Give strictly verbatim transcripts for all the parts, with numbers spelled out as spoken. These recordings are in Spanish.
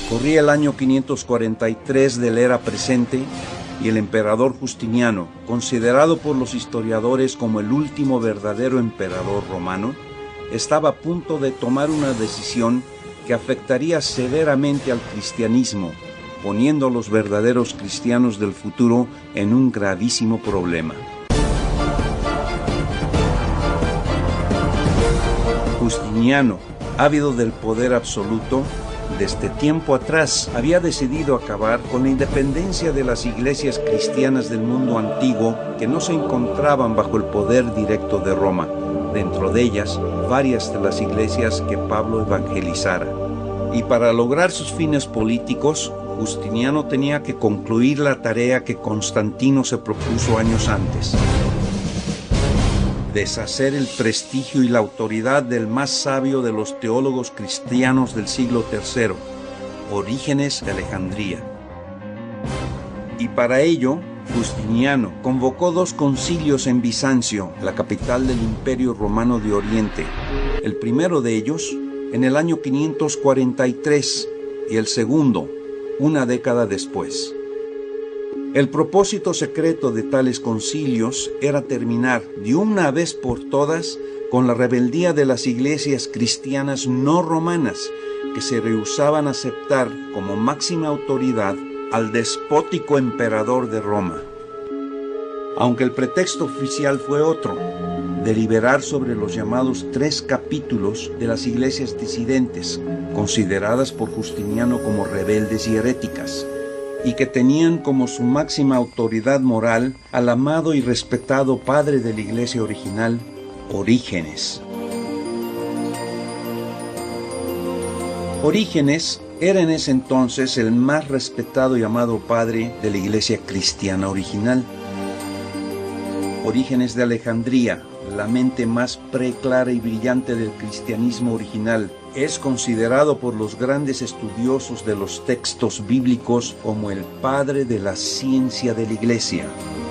Corría el año quinientos cuarenta y tres de la era presente y el emperador Justiniano, considerado por los historiadores como el último verdadero emperador romano, estaba a punto de tomar una decisión que afectaría severamente al cristianismo, poniendo a los verdaderos cristianos del futuro en un gravísimo problema. Justiniano, ávido del poder absoluto, desde tiempo atrás había decidido acabar con la independencia de las iglesias cristianas del mundo antiguo que no se encontraban bajo el poder directo de Roma, dentro de ellas varias de las iglesias que Pablo evangelizara. Y para lograr sus fines políticos, Justiniano tenía que concluir la tarea que Constantino se propuso años antes: deshacer el prestigio y la autoridad del más sabio de los teólogos cristianos del siglo tercero, Orígenes de Alejandría. Y para ello, Justiniano convocó dos concilios en Bizancio, la capital del Imperio Romano de Oriente. El primero de ellos en el año quinientos cuarenta y tres y el segundo una década después. El propósito secreto de tales concilios era terminar de una vez por todas con la rebeldía de las iglesias cristianas no romanas, que se rehusaban a aceptar como máxima autoridad al despótico emperador de Roma. Aunque el pretexto oficial fue otro: deliberar sobre los llamados tres capítulos de las iglesias disidentes, consideradas por Justiniano como rebeldes y heréticas, y que tenían como su máxima autoridad moral al amado y respetado padre de la iglesia original, Orígenes. Orígenes era en ese entonces el más respetado y amado padre de la iglesia cristiana original. Orígenes de Alejandría, la mente más preclara y brillante del cristianismo original, es considerado por los grandes estudiosos de los textos bíblicos como el padre de la ciencia de la iglesia.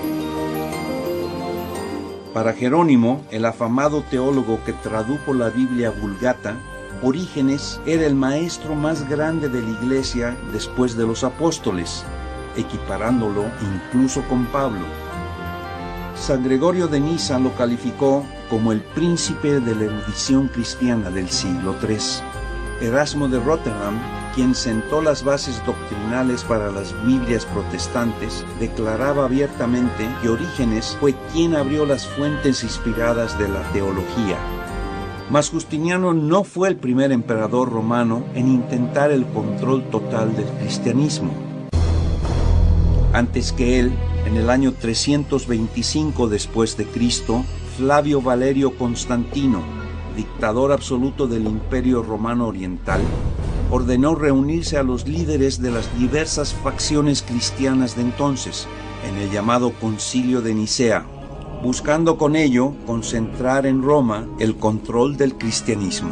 Para Jerónimo, el afamado teólogo que tradujo la Biblia Vulgata, Orígenes era el maestro más grande de la iglesia después de los apóstoles, equiparándolo incluso con Pablo. San Gregorio de Niza lo calificó como el príncipe de la erudición cristiana del siglo tercero. Erasmo de Rotterdam, quien sentó las bases doctrinales para las Biblias protestantes, declaraba abiertamente que Orígenes fue quien abrió las fuentes inspiradas de la teología. Mas Justiniano no fue el primer emperador romano en intentar el control total del cristianismo. Antes que él, en el año trescientos veinticinco después de Cristo, Flavio Valerio Constantino, dictador absoluto del Imperio Romano Oriental, ordenó reunirse a los líderes de las diversas facciones cristianas de entonces, en el llamado Concilio de Nicea, buscando con ello concentrar en Roma el control del cristianismo.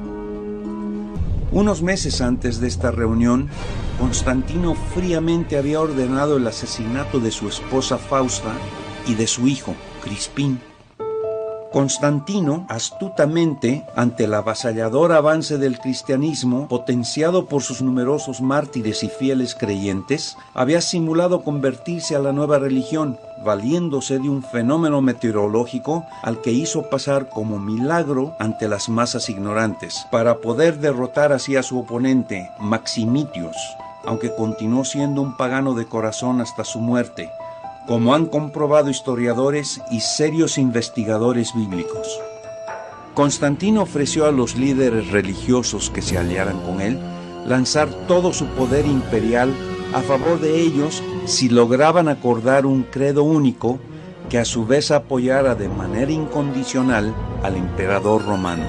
Unos meses antes de esta reunión, Constantino fríamente había ordenado el asesinato de su esposa Fausta y de su hijo, Crispín. Constantino, astutamente, ante el avasallador avance del cristianismo, potenciado por sus numerosos mártires y fieles creyentes, había simulado convertirse a la nueva religión, valiéndose de un fenómeno meteorológico al que hizo pasar como milagro ante las masas ignorantes, para poder derrotar así a su oponente, Maximitios, aunque continuó siendo un pagano de corazón hasta su muerte, como han comprobado historiadores y serios investigadores bíblicos. Constantino ofreció a los líderes religiosos que se aliaran con él lanzar todo su poder imperial a favor de ellos si lograban acordar un credo único que a su vez apoyara de manera incondicional al emperador romano.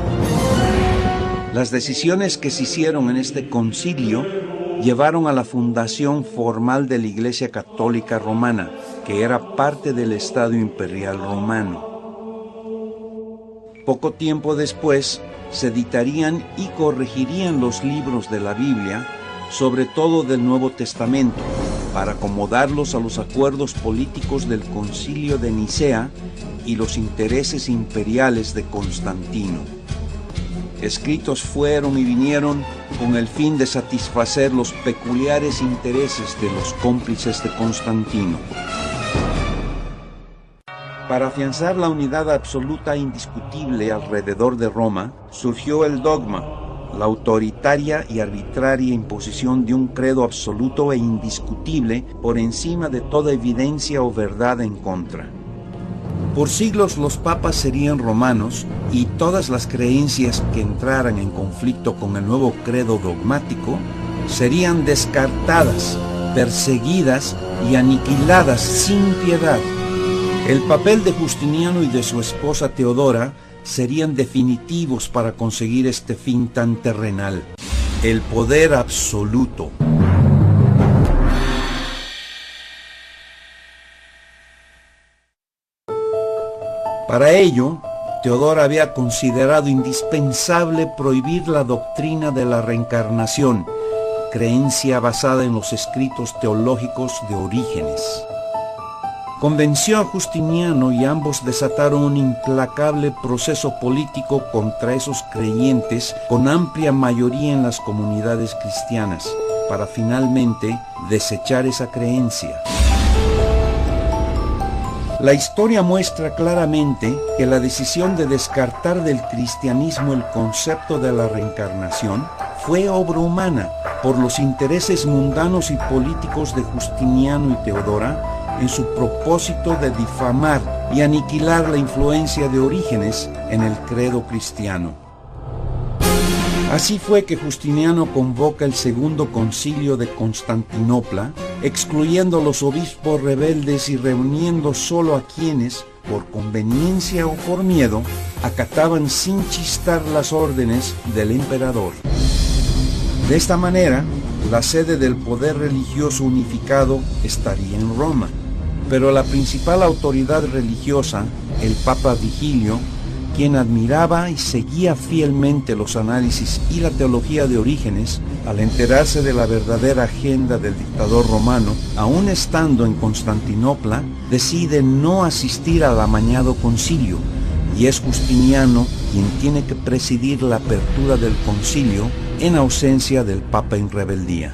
Las decisiones que se hicieron en este concilio llevaron a la fundación formal de la Iglesia Católica Romana, que era parte del Estado Imperial Romano. Poco tiempo después, se editarían y corregirían los libros de la Biblia, sobre todo del Nuevo Testamento, para acomodarlos a los acuerdos políticos del Concilio de Nicea y los intereses imperiales de Constantino. Escritos fueron y vinieron con el fin de satisfacer los peculiares intereses de los cómplices de Constantino. Para afianzar la unidad absoluta e indiscutible alrededor de Roma, surgió el dogma, la autoritaria y arbitraria imposición de un credo absoluto e indiscutible por encima de toda evidencia o verdad en contra. Por siglos los papas serían romanos y todas las creencias que entraran en conflicto con el nuevo credo dogmático serían descartadas, perseguidas y aniquiladas sin piedad. El papel de Justiniano y de su esposa Teodora serían definitivos para conseguir este fin tan terrenal, el poder absoluto. Para ello, Teodora había considerado indispensable prohibir la doctrina de la reencarnación, creencia basada en los escritos teológicos de Orígenes. Convenció a Justiniano y ambos desataron un implacable proceso político contra esos creyentes con amplia mayoría en las comunidades cristianas, para finalmente desechar esa creencia. La historia muestra claramente que la decisión de descartar del cristianismo el concepto de la reencarnación fue obra humana por los intereses mundanos y políticos de Justiniano y Teodora en su propósito de difamar y aniquilar la influencia de Orígenes en el credo cristiano. Así fue que Justiniano convoca el segundo concilio de Constantinopla, excluyendo a los obispos rebeldes y reuniendo solo a quienes, por conveniencia o por miedo, acataban sin chistar las órdenes del emperador. De esta manera, la sede del poder religioso unificado estaría en Roma, pero la principal autoridad religiosa, el Papa Vigilio, quien admiraba y seguía fielmente los análisis y la teología de Orígenes, al enterarse de la verdadera agenda del dictador romano, aún estando en Constantinopla, decide no asistir al amañado concilio, y es Justiniano quien tiene que presidir la apertura del concilio en ausencia del Papa en rebeldía.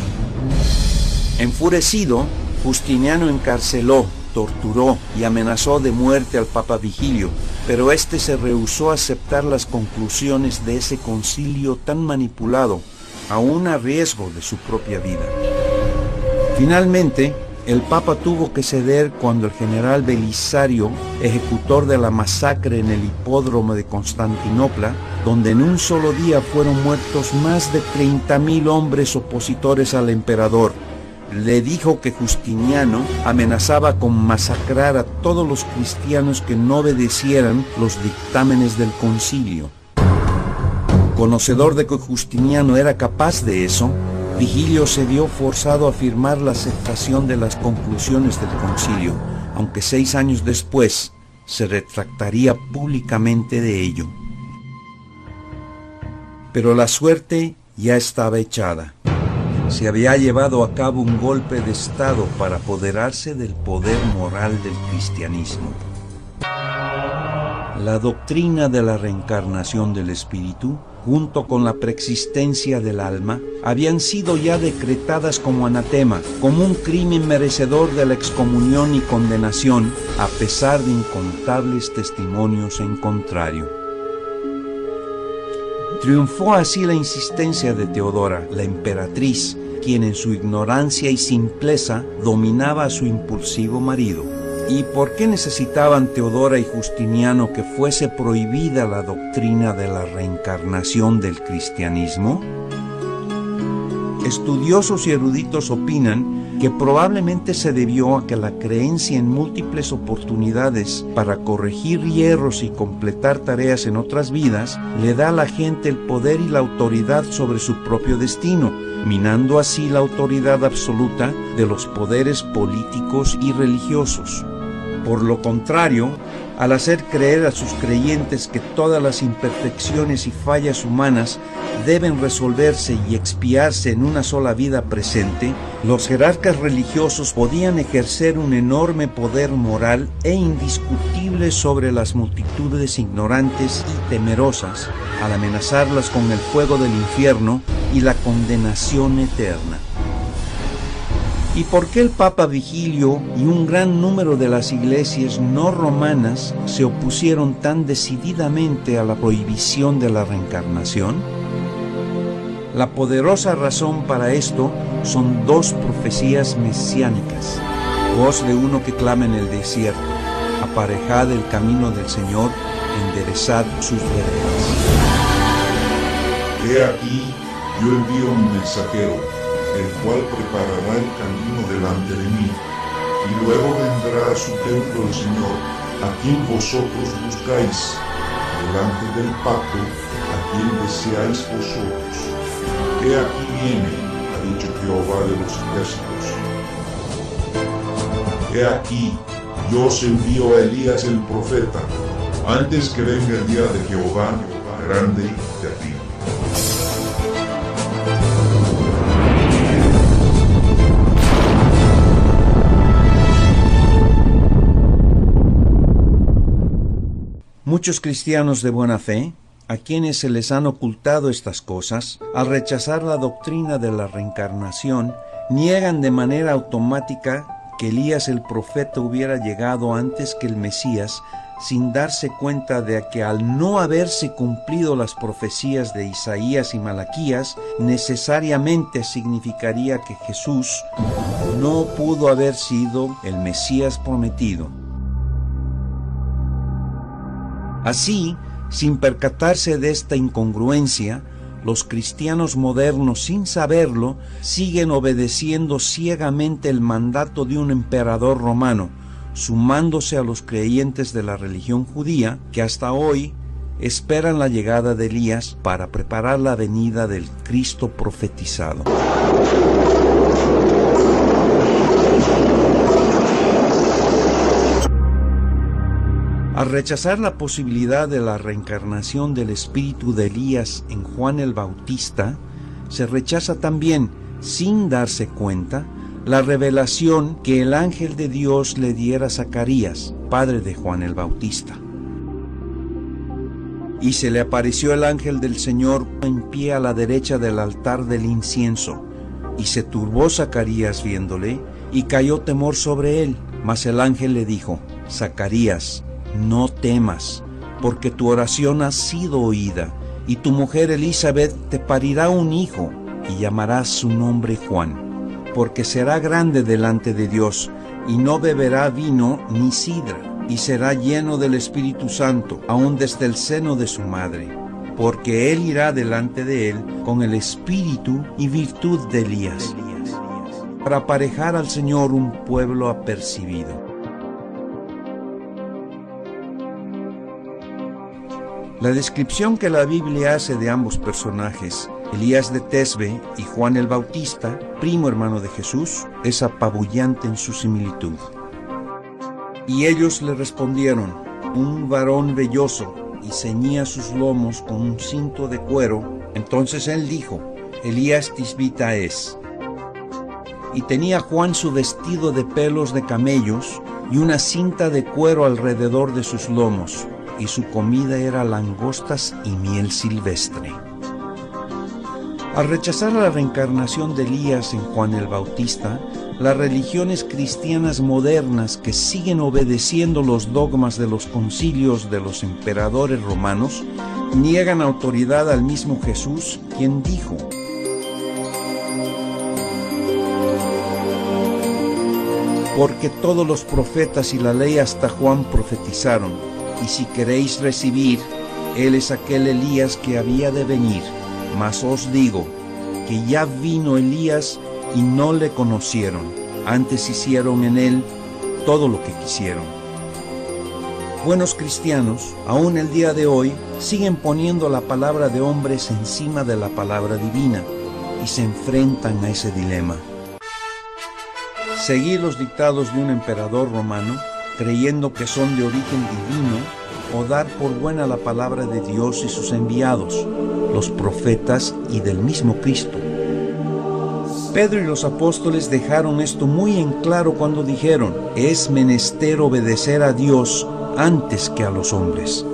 Enfurecido, Justiniano encarceló, torturó y amenazó de muerte al Papa Vigilio, pero éste se rehusó a aceptar las conclusiones de ese concilio tan manipulado, aún a riesgo de su propia vida. Finalmente, el Papa tuvo que ceder cuando el general Belisario, ejecutor de la masacre en el hipódromo de Constantinopla, donde en un solo día fueron muertos más de treinta mil hombres opositores al emperador, le dijo que Justiniano amenazaba con masacrar a todos los cristianos que no obedecieran los dictámenes del concilio. Conocedor de que Justiniano era capaz de eso, Vigilio se vio forzado a firmar la aceptación de las conclusiones del concilio, aunque seis años después se retractaría públicamente de ello. Pero la suerte ya estaba echada. Se había llevado a cabo un golpe de Estado para apoderarse del poder moral del cristianismo. La doctrina de la reencarnación del espíritu, junto con la preexistencia del alma, habían sido ya decretadas como anatema, como un crimen merecedor de la excomunión y condenación, a pesar de incontables testimonios en contrario. Triunfó así la insistencia de Teodora, la emperatriz, quien en su ignorancia y simpleza dominaba a su impulsivo marido. ¿Y por qué necesitaban Teodora y Justiniano que fuese prohibida la doctrina de la reencarnación del cristianismo? Estudiosos y eruditos opinan que probablemente se debió a que la creencia en múltiples oportunidades para corregir hierros y completar tareas en otras vidas le da a la gente el poder y la autoridad sobre su propio destino, minando así la autoridad absoluta de los poderes políticos y religiosos. Por lo contrario, al hacer creer a sus creyentes que todas las imperfecciones y fallas humanas deben resolverse y expiarse en una sola vida presente, los jerarcas religiosos podían ejercer un enorme poder moral e indiscutible sobre las multitudes ignorantes y temerosas, al amenazarlas con el fuego del infierno y la condenación eterna. ¿Y por qué el Papa Vigilio y un gran número de las iglesias no romanas se opusieron tan decididamente a la prohibición de la reencarnación? La poderosa razón para esto son dos profecías mesiánicas. Voz de uno que clama en el desierto: aparejad el camino del Señor, enderezad sus veredas. He aquí, yo envío un mensajero, el cual preparará el camino delante de mí, y luego vendrá a su templo el Señor, a quien vosotros buscáis, delante del pacto, a quien deseáis vosotros. He aquí viene, ha dicho Jehová de los ejércitos. He aquí, yo os envío a Elías el profeta, antes que venga el día de Jehová, grande y terrible. Muchos cristianos de buena fe, a quienes se les han ocultado estas cosas, al rechazar la doctrina de la reencarnación, niegan de manera automática que Elías el profeta hubiera llegado antes que el Mesías, sin darse cuenta de que al no haberse cumplido las profecías de Isaías y Malaquías, necesariamente significaría que Jesús no pudo haber sido el Mesías prometido. Así, sin percatarse de esta incongruencia, los cristianos modernos, sin saberlo, siguen obedeciendo ciegamente el mandato de un emperador romano, sumándose a los creyentes de la religión judía que hasta hoy esperan la llegada de Elías para preparar la venida del Cristo profetizado. Al rechazar la posibilidad de la reencarnación del espíritu de Elías en Juan el Bautista, se rechaza también, sin darse cuenta, la revelación que el ángel de Dios le diera a Zacarías, padre de Juan el Bautista. Y se le apareció el ángel del Señor en pie a la derecha del altar del incienso, y se turbó Zacarías viéndole, y cayó temor sobre él. Mas el ángel le dijo: Zacarías, no temas, porque tu oración ha sido oída, y tu mujer Elizabeth te parirá un hijo, y llamarás su nombre Juan, porque será grande delante de Dios, y no beberá vino ni sidra, y será lleno del Espíritu Santo, aun desde el seno de su madre, porque él irá delante de él con el espíritu y virtud de Elías, para aparejar al Señor un pueblo apercibido. La descripción que la Biblia hace de ambos personajes, Elías de Tesbe y Juan el Bautista, primo hermano de Jesús, es apabullante en su similitud. Y ellos le respondieron: un varón velloso, y ceñía sus lomos con un cinto de cuero. Entonces él dijo: Elías tisbita es. Y tenía Juan su vestido de pelos de camellos y una cinta de cuero alrededor de sus lomos, y su comida era langostas y miel silvestre. Al rechazar la reencarnación de Elías en Juan el Bautista, las religiones cristianas modernas que siguen obedeciendo los dogmas de los concilios de los emperadores romanos niegan autoridad al mismo Jesús, quien dijo: porque todos los profetas y la ley hasta Juan profetizaron, y si queréis recibir, él es aquel Elías que había de venir. Mas os digo que ya vino Elías y no le conocieron, antes hicieron en él todo lo que quisieron. Buenos cristianos, aún el día de hoy, siguen poniendo la palabra de hombres encima de la palabra divina y se enfrentan a ese dilema. Seguir los dictados de un emperador romano creyendo que son de origen divino, o dar por buena la palabra de Dios y sus enviados, los profetas y del mismo Cristo. Pedro y los apóstoles dejaron esto muy en claro cuando dijeron: es menester obedecer a Dios antes que a los hombres.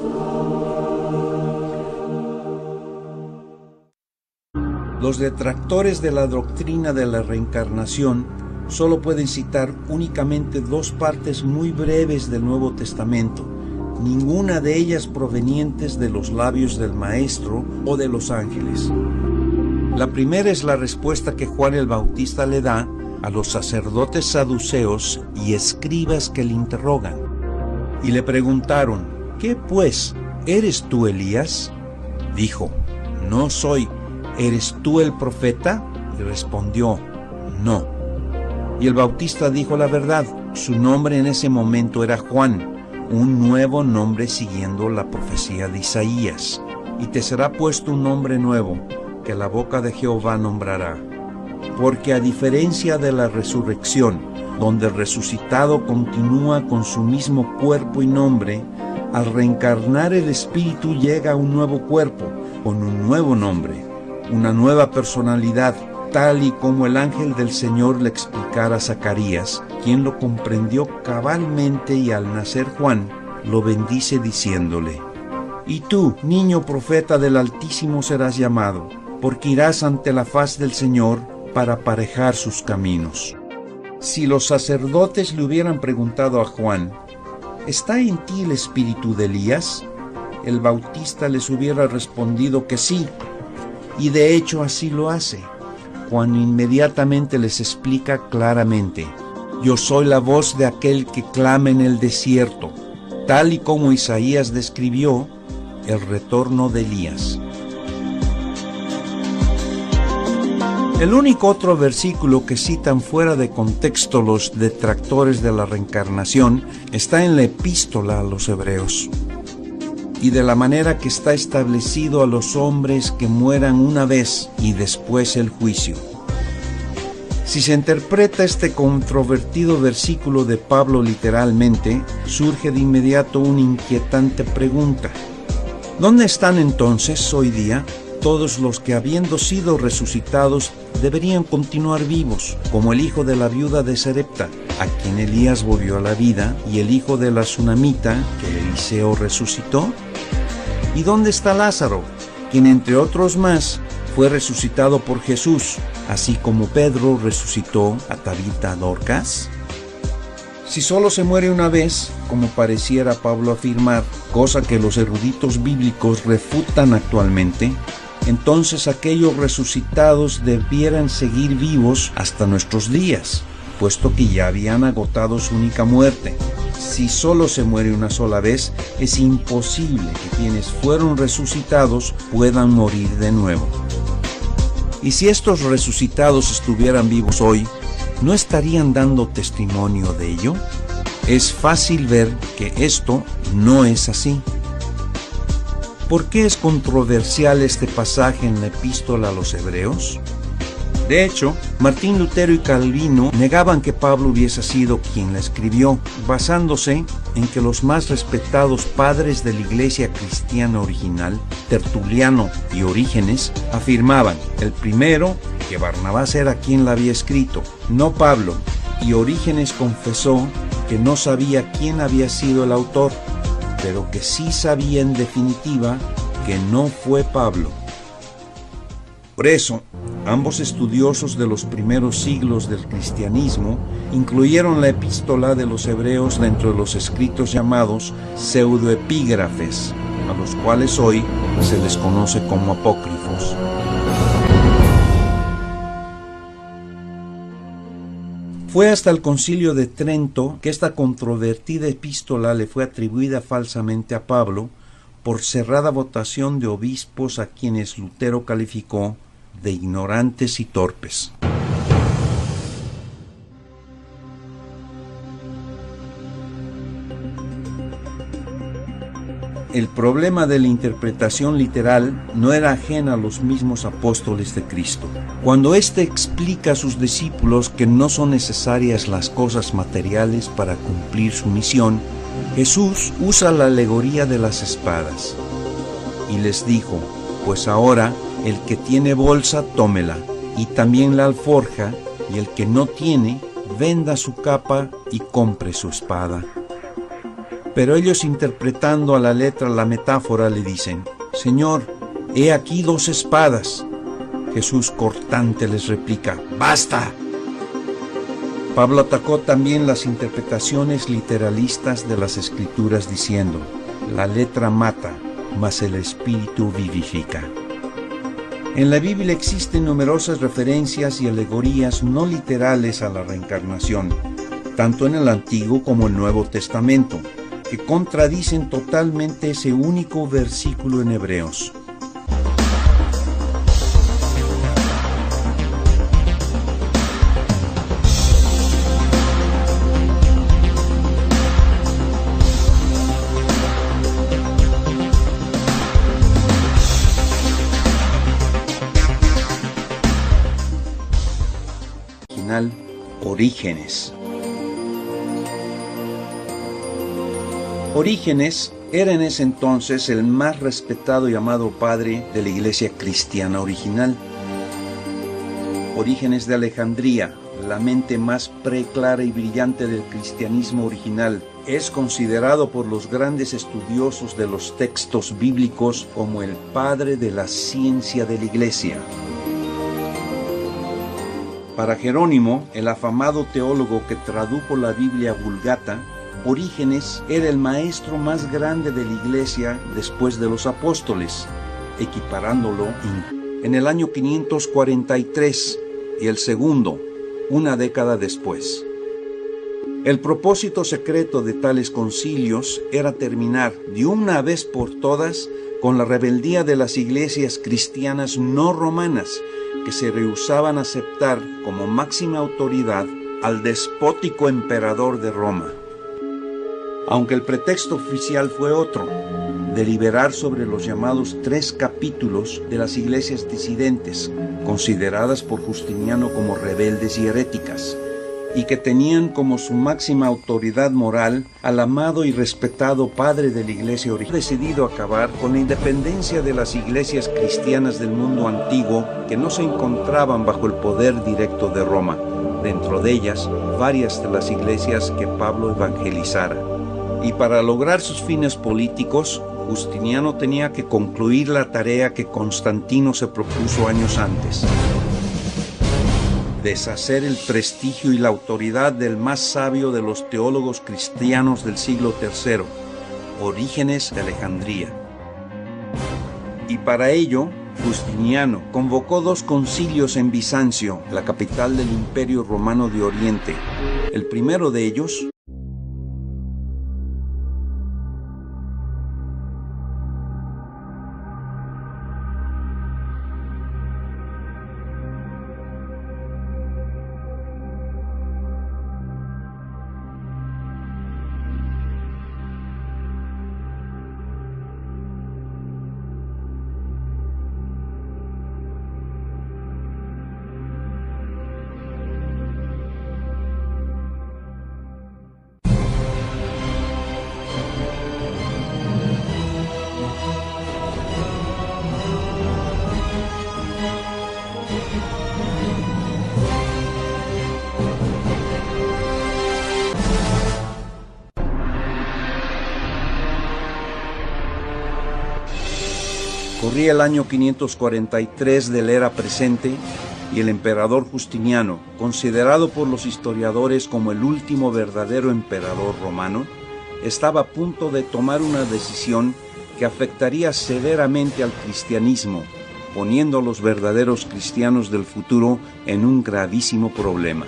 Los detractores de la doctrina de la reencarnación solo pueden citar únicamente dos partes muy breves del Nuevo Testamento, ninguna de ellas provenientes de los labios del Maestro o de los ángeles. La primera es la respuesta que Juan el Bautista le da a los sacerdotes saduceos y escribas que le interrogan. Y le preguntaron: ¿qué pues? ¿Eres tú Elías? Dijo: no soy. ¿Eres tú el profeta? Y respondió: no. Y el Bautista dijo la verdad. Su nombre en ese momento era Juan, un nuevo nombre siguiendo la profecía de Isaías. Y te será puesto un nombre nuevo, que la boca de Jehová nombrará. Porque a diferencia de la resurrección, donde el resucitado continúa con su mismo cuerpo y nombre, al reencarnar el espíritu llega a un nuevo cuerpo, con un nuevo nombre, una nueva personalidad, tal y como el ángel del Señor le explicara a Zacarías, quien lo comprendió cabalmente, y al nacer Juan, lo bendice diciéndole: y tú, niño profeta del Altísimo, serás llamado, porque irás ante la faz del Señor para aparejar sus caminos. Si los sacerdotes le hubieran preguntado a Juan: ¿está en ti el espíritu de Elías?, el Bautista les hubiera respondido que sí, y de hecho así lo hace. Juan inmediatamente les explica claramente: yo soy la voz de aquel que clama en el desierto, tal y como Isaías describió el retorno de Elías. El único otro versículo que citan fuera de contexto los detractores de la reencarnación está en la epístola a los Hebreos, y de la manera que está establecido a los hombres que mueran una vez y después el juicio. Si se interpreta este controvertido versículo de Pablo literalmente, surge de inmediato una inquietante pregunta: ¿dónde están entonces hoy día todos los que, habiendo sido resucitados, deberían continuar vivos, como el hijo de la viuda de Sarepta, a quien Elías volvió a la vida, y el hijo de la Sunamita, que Eliseo resucitó? ¿Y dónde está Lázaro, quien entre otros más fue resucitado por Jesús, así como Pedro resucitó a Tabita Dorcas? Si solo se muere una vez, como pareciera Pablo afirmar, cosa que los eruditos bíblicos refutan actualmente, entonces aquellos resucitados debieran seguir vivos hasta nuestros días, puesto que ya habían agotado su única muerte. Si solo se muere una sola vez, es imposible que quienes fueron resucitados puedan morir de nuevo. Y si estos resucitados estuvieran vivos hoy, ¿no estarían dando testimonio de ello? Es fácil ver que esto no es así. ¿Por qué es controversial este pasaje en la epístola a los Hebreos? De hecho, Martín Lutero y Calvino negaban que Pablo hubiese sido quien la escribió, basándose en que los más respetados padres de la iglesia cristiana original, Tertuliano y Orígenes, afirmaban, el primero, que Barnabás era quien la había escrito, no Pablo, y Orígenes confesó que no sabía quién había sido el autor, pero que sí sabía en definitiva que no fue Pablo. Por eso, ambos estudiosos de los primeros siglos del cristianismo incluyeron la epístola de los Hebreos dentro de los escritos llamados pseudoepígrafes, a los cuales hoy se les conoce como apócrifos. Fue hasta el Concilio de Trento que esta controvertida epístola le fue atribuida falsamente a Pablo por cerrada votación de obispos a quienes Lutero calificó de ignorantes y torpes. El problema de la interpretación literal no era ajeno a los mismos apóstoles de Cristo. Cuando éste explica a sus discípulos que no son necesarias las cosas materiales para cumplir su misión, Jesús usa la alegoría de las espadas y les dijo: pues ahora el que tiene bolsa, tómela, y también la alforja, y el que no tiene, venda su capa y compre su espada. Pero ellos, interpretando a la letra la metáfora, le dicen: Señor, he aquí dos espadas. Jesús cortante les replica: ¡basta! Pablo atacó también las interpretaciones literalistas de las Escrituras diciendo: la letra mata, mas el Espíritu vivifica. En la Biblia existen numerosas referencias y alegorías no literales a la reencarnación, tanto en el Antiguo como el Nuevo Testamento, que contradicen totalmente ese único versículo en Hebreos. Orígenes. Orígenes era en ese entonces el más respetado y amado padre de la iglesia cristiana original. Orígenes de Alejandría, la mente más preclara y brillante del cristianismo original, es considerado por los grandes estudiosos de los textos bíblicos como el padre de la ciencia de la iglesia. Para Jerónimo, el afamado teólogo que tradujo la Biblia Vulgata, Orígenes era el maestro más grande de la iglesia después de los apóstoles, equiparándolo en el año quinientos cuarenta y tres y el segundo, una década después. El propósito secreto de tales concilios era terminar de una vez por todas con la rebeldía de las iglesias cristianas no romanas, que se rehusaban a aceptar como máxima autoridad al despótico emperador de Roma. Aunque el pretexto oficial fue otro: deliberar sobre los llamados tres capítulos de las iglesias disidentes, consideradas por Justiniano como rebeldes y heréticas, y que tenían como su máxima autoridad moral al amado y respetado padre de la iglesia original. Ha decidido acabar con la independencia de las iglesias cristianas del mundo antiguo que no se encontraban bajo el poder directo de Roma, dentro de ellas varias de las iglesias que Pablo evangelizara. Y para lograr sus fines políticos, Justiniano tenía que concluir la tarea que Constantino se propuso años antes: deshacer el prestigio y la autoridad del más sabio de los teólogos cristianos del siglo tercero, Orígenes de Alejandría. Y para ello, Justiniano convocó dos concilios en Bizancio, la capital del Imperio Romano de Oriente. El primero de ellos, corría el año quinientos cuarenta y tres de la era presente y el emperador Justiniano, considerado por los historiadores como el último verdadero emperador romano, estaba a punto de tomar una decisión que afectaría severamente al cristianismo, poniendo a los verdaderos cristianos del futuro en un gravísimo problema.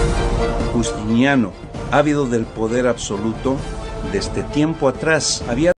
Justiniano, ávido del poder absoluto, desde tiempo atrás había